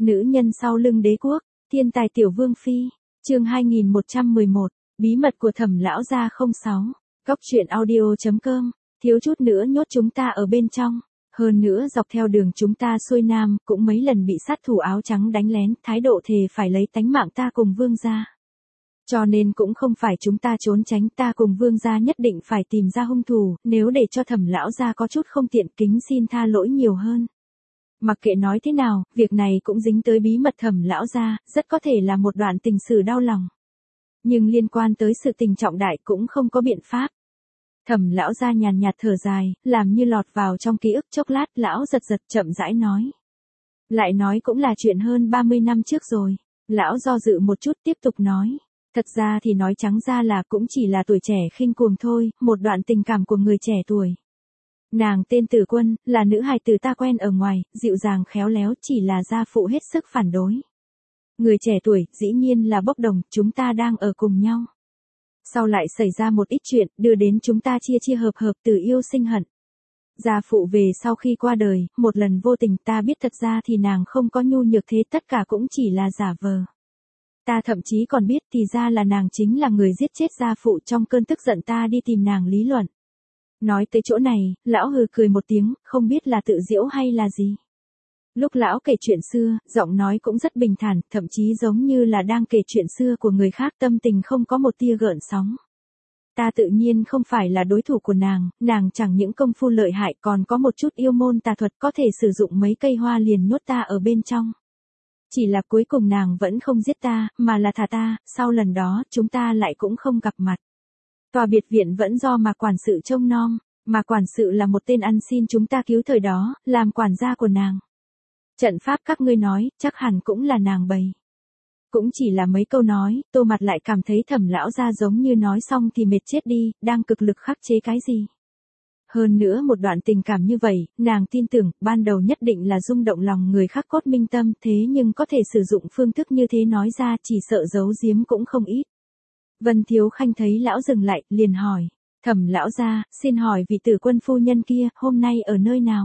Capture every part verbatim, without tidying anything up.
Nữ nhân sau lưng đế quốc, thiên tài tiểu vương phi, chương hai nghìn một trăm mười một, bí mật của Thẩm lão gia không sáu, góc truyện audio chấm com, thiếu chút nữa nhốt chúng ta ở bên trong, hơn nữa dọc theo đường chúng ta xuôi nam, cũng mấy lần bị sát thủ áo trắng đánh lén, thái độ thề phải lấy tánh mạng ta cùng vương gia. Cho nên cũng không phải chúng ta trốn tránh, ta cùng vương gia nhất định phải tìm ra hung thủ, nếu để cho Thẩm lão gia có chút không tiện, kính xin tha lỗi nhiều hơn. Mặc kệ nói thế nào, việc này cũng dính tới bí mật Thẩm lão gia, rất có thể là một đoạn tình sử đau lòng. Nhưng liên quan tới sự tình trọng đại cũng không có biện pháp. Thẩm lão gia nhàn nhạt thở dài, làm như lọt vào trong ký ức chốc lát, lão giật giật chậm rãi nói. Lại nói cũng là chuyện hơn ba mươi năm trước rồi. Lão do dự một chút tiếp tục nói. Thật ra thì nói trắng ra là cũng chỉ là tuổi trẻ khinh cuồng thôi, một đoạn tình cảm của người trẻ tuổi. Nàng tên Tử Quân, là nữ hài tử ta quen ở ngoài, dịu dàng khéo léo, chỉ là gia phụ hết sức phản đối. Người trẻ tuổi, dĩ nhiên là bốc đồng, chúng ta đang ở cùng nhau. Sau lại xảy ra một ít chuyện, đưa đến chúng ta chia chia hợp hợp, từ yêu sinh hận. Gia phụ về sau khi qua đời, một lần vô tình ta biết thật ra thì nàng không có nhu nhược thế, tất cả cũng chỉ là giả vờ. Ta thậm chí còn biết thì ra là nàng chính là người giết chết gia phụ, trong cơn tức giận ta đi tìm nàng lý luận. Nói tới chỗ này, lão hừ cười một tiếng, không biết là tự giễu hay là gì. Lúc lão kể chuyện xưa, giọng nói cũng rất bình thản, thậm chí giống như là đang kể chuyện xưa của người khác, tâm tình không có một tia gợn sóng. Ta tự nhiên không phải là đối thủ của nàng, nàng chẳng những công phu lợi hại còn có một chút yêu môn tà thuật, có thể sử dụng mấy cây hoa liền nhốt ta ở bên trong. Chỉ là cuối cùng nàng vẫn không giết ta, mà là thả ta, sau lần đó chúng ta lại cũng không gặp mặt. Tòa biệt viện vẫn do mà quản sự trông nom, mà quản sự là một tên ăn xin chúng ta cứu thời đó, làm quản gia của nàng. Trận pháp các ngươi nói, chắc hẳn cũng là nàng bày. Cũng chỉ là mấy câu nói, Tô Mặt lại cảm thấy Thẩm lão gia giống như nói xong thì mệt chết đi, đang cực lực khắc chế cái gì. Hơn nữa một đoạn tình cảm như vậy, nàng tin tưởng, ban đầu nhất định là rung động lòng người khắc cốt minh tâm, thế nhưng có thể sử dụng phương thức như thế nói ra, chỉ sợ giấu giếm cũng không ít. Vân Thiếu Khanh thấy lão dừng lại, liền hỏi, Thẩm lão gia, xin hỏi vị Tử Quân phu nhân kia, hôm nay ở nơi nào?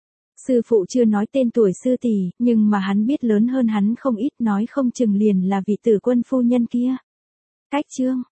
Sư phụ chưa nói tên tuổi sư tỷ, nhưng mà hắn biết lớn hơn hắn không ít, nói không chừng liền là vị Tử Quân phu nhân kia. Cách chương,